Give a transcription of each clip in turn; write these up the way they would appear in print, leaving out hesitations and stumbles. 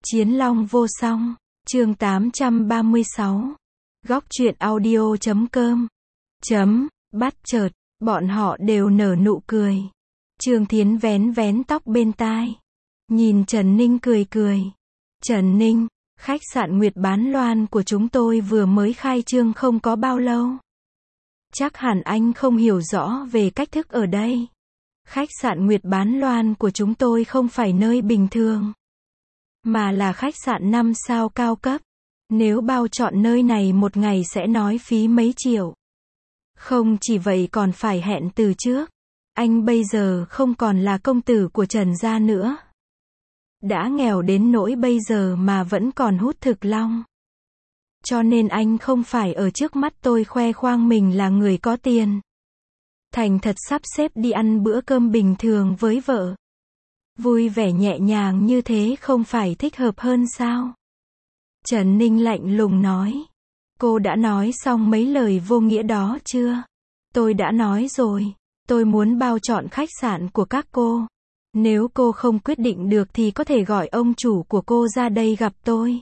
Chiến Long vô song, chương 836. Góc truyện audio.com. Bắt chợt, bọn họ đều nở nụ cười. Trương Thiến vén vén tóc bên tai. Nhìn Trần Ninh cười cười. Trần Ninh, khách sạn Nguyệt Bán Loan của chúng tôi vừa mới khai trương không có bao lâu. Chắc hẳn anh không hiểu rõ về cách thức ở đây. Khách sạn Nguyệt Bán Loan của chúng tôi không phải nơi bình thường, mà là khách sạn 5 sao cao cấp. Nếu bao chọn nơi này một ngày sẽ nói phí mấy triệu. Không chỉ vậy còn phải hẹn từ trước. Anh bây giờ không còn là công tử của Trần gia nữa. Đã nghèo đến nỗi bây giờ mà vẫn còn hút thực long. Cho nên anh không phải ở trước mắt tôi khoe khoang mình là người có tiền. Thành thật sắp xếp đi ăn bữa cơm bình thường với vợ. Vui vẻ nhẹ nhàng như thế không phải thích hợp hơn sao? Trần Ninh lạnh lùng nói. Cô đã nói xong mấy lời vô nghĩa đó chưa? Tôi đã nói rồi. Tôi muốn bao chọn khách sạn của các cô. Nếu cô không quyết định được thì có thể gọi ông chủ của cô ra đây gặp tôi.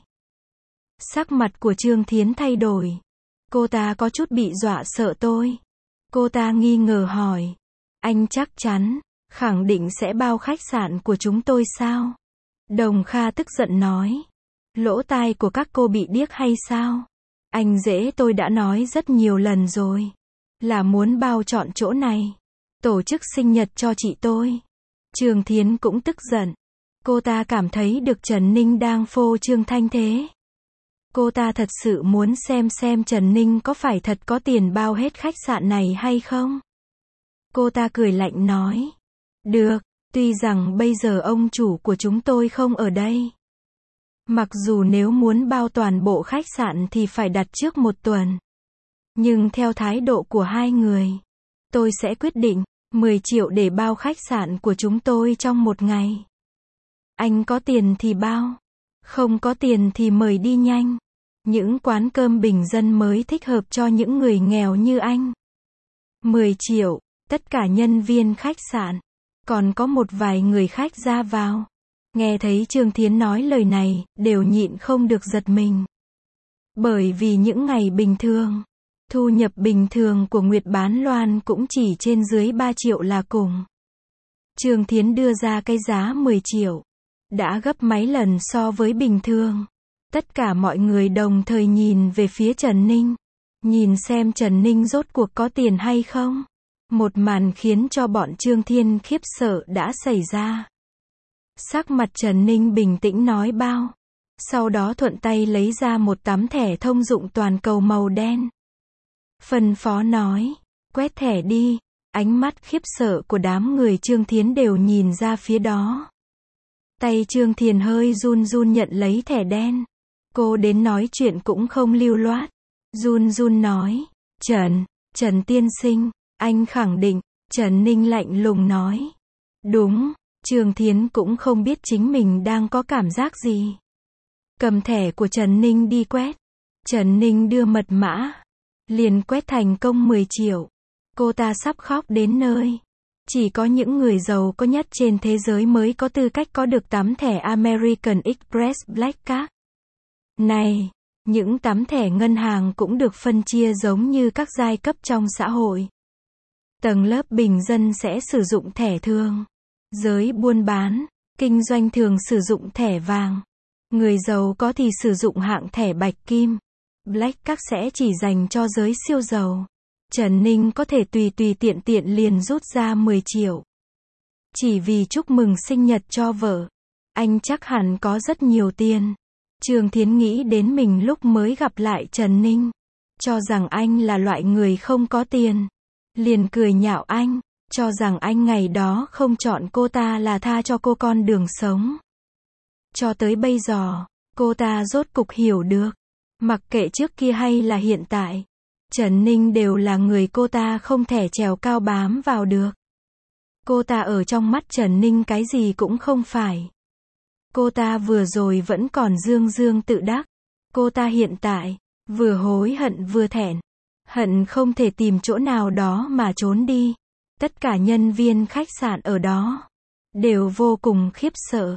Sắc mặt của Trương Thiến thay đổi. Cô ta có chút bị dọa sợ tôi. Cô ta nghi ngờ hỏi. Anh chắc chắn, khẳng định sẽ bao khách sạn của chúng tôi sao? Đồng Kha tức giận nói. Lỗ tai của các cô bị điếc hay sao? Anh dễ tôi đã nói rất nhiều lần rồi. Là muốn bao chọn chỗ này. Tổ chức sinh nhật cho chị tôi. Trương Thiến cũng tức giận. Cô ta cảm thấy được Trần Ninh đang phô trương thanh thế. Cô ta thật sự muốn xem Trần Ninh có phải thật có tiền bao hết khách sạn này hay không? Cô ta cười lạnh nói. Được, tuy rằng bây giờ ông chủ của chúng tôi không ở đây. Mặc dù nếu muốn bao toàn bộ khách sạn thì phải đặt trước 1 tuần. Nhưng theo thái độ của hai người, tôi sẽ quyết định 10 triệu để bao khách sạn của chúng tôi trong 1 ngày. Anh có tiền thì bao. Không có tiền thì mời đi nhanh. Những quán cơm bình dân mới thích hợp cho những người nghèo như anh. 10 triệu, tất cả nhân viên khách sạn. Còn có một vài người khách ra vào. Nghe thấy Trương Thiến nói lời này, đều nhịn không được giật mình. Bởi vì những ngày bình thường, thu nhập bình thường của Nguyệt Bán Loan cũng chỉ trên dưới 3 triệu là cùng. Trương Thiến đưa ra cái giá 10 triệu. Đã gấp mấy lần so với bình thường. Tất cả mọi người đồng thời nhìn về phía Trần Ninh. Nhìn xem Trần Ninh rốt cuộc có tiền hay không. Một màn khiến cho bọn Trương Thiên khiếp sợ đã xảy ra. Sắc mặt Trần Ninh bình tĩnh nói bao. Sau đó thuận tay lấy ra một tấm thẻ thông dụng toàn cầu màu đen. Phân phó nói. Quét thẻ đi. Ánh mắt khiếp sợ của đám người Trương Thiến đều nhìn ra phía đó. Tay Trương Thiền hơi run run nhận lấy thẻ đen. Cô đến nói chuyện cũng không lưu loát. Run run nói. Trần tiên sinh, anh khẳng định. Trần Ninh lạnh lùng nói. Đúng. Trương Thiến cũng không biết chính mình đang có cảm giác gì. Cầm thẻ của Trần Ninh đi quét. Trần Ninh đưa mật mã. Liền quét thành công 10 triệu. Cô ta sắp khóc đến nơi. Chỉ có những người giàu có nhất trên thế giới mới có tư cách có được tấm thẻ American Express Black Card. Này, những tấm thẻ ngân hàng cũng được phân chia giống như các giai cấp trong xã hội. Tầng lớp bình dân sẽ sử dụng thẻ thường. Giới buôn bán, kinh doanh thường sử dụng thẻ vàng. Người giàu có thì sử dụng hạng thẻ bạch kim. Black Card sẽ chỉ dành cho giới siêu giàu. Trần Ninh có thể tùy tiện liền rút ra 10 triệu. Chỉ vì chúc mừng sinh nhật cho vợ. Anh chắc hẳn có rất nhiều tiền. Trương Thiến nghĩ đến mình lúc mới gặp lại Trần Ninh. Cho rằng anh là loại người không có tiền. Liền cười nhạo anh. Cho rằng anh ngày đó không chọn cô ta là tha cho cô con đường sống. Cho tới bây giờ, cô ta rốt cục hiểu được. Mặc kệ trước kia hay là hiện tại. Trần Ninh đều là người cô ta không thể trèo cao bám vào được. Cô ta ở trong mắt Trần Ninh cái gì cũng không phải. Cô ta vừa rồi vẫn còn dương tự đắc. Cô ta hiện tại, vừa hối hận vừa thẹn. Hận không thể tìm chỗ nào đó mà trốn đi. Tất cả nhân viên khách sạn ở đó đều vô cùng khiếp sợ.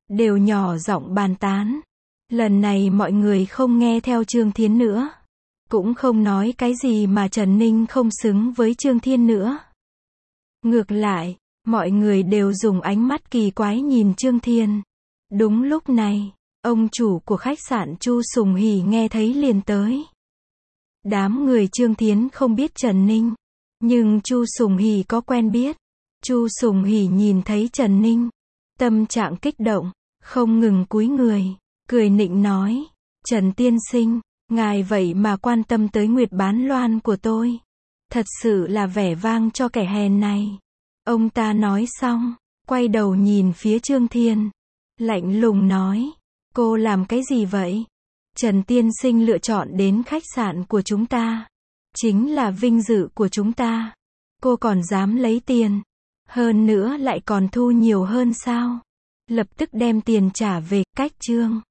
đều nhỏ giọng bàn tán. Lần này mọi người không nghe theo Trương Thiến nữa. Cũng không nói cái gì mà Trần Ninh không xứng với Trương Thiên nữa. Ngược lại, mọi người đều dùng ánh mắt kỳ quái nhìn Trương Thiên. Đúng lúc này, ông chủ của khách sạn Chu Sùng Hỉ nghe thấy liền tới. Đám người Trương Thiến không biết Trần Ninh, nhưng Chu Sùng Hỉ có quen biết. Chu Sùng Hỉ nhìn thấy Trần Ninh, tâm trạng kích động, không ngừng cúi người, cười nịnh nói, Trần tiên sinh, ngài vậy mà quan tâm tới Nguyệt Bán Loan của tôi. Thật sự là vẻ vang cho kẻ hèn này. Ông ta nói xong, quay đầu nhìn phía Trương Thiên, lạnh lùng nói, cô làm cái gì vậy? Trần tiên sinh lựa chọn đến khách sạn của chúng ta, chính là vinh dự của chúng ta. Cô còn dám lấy tiền, hơn nữa lại còn thu nhiều hơn sao? Lập tức đem tiền trả về, cách Trương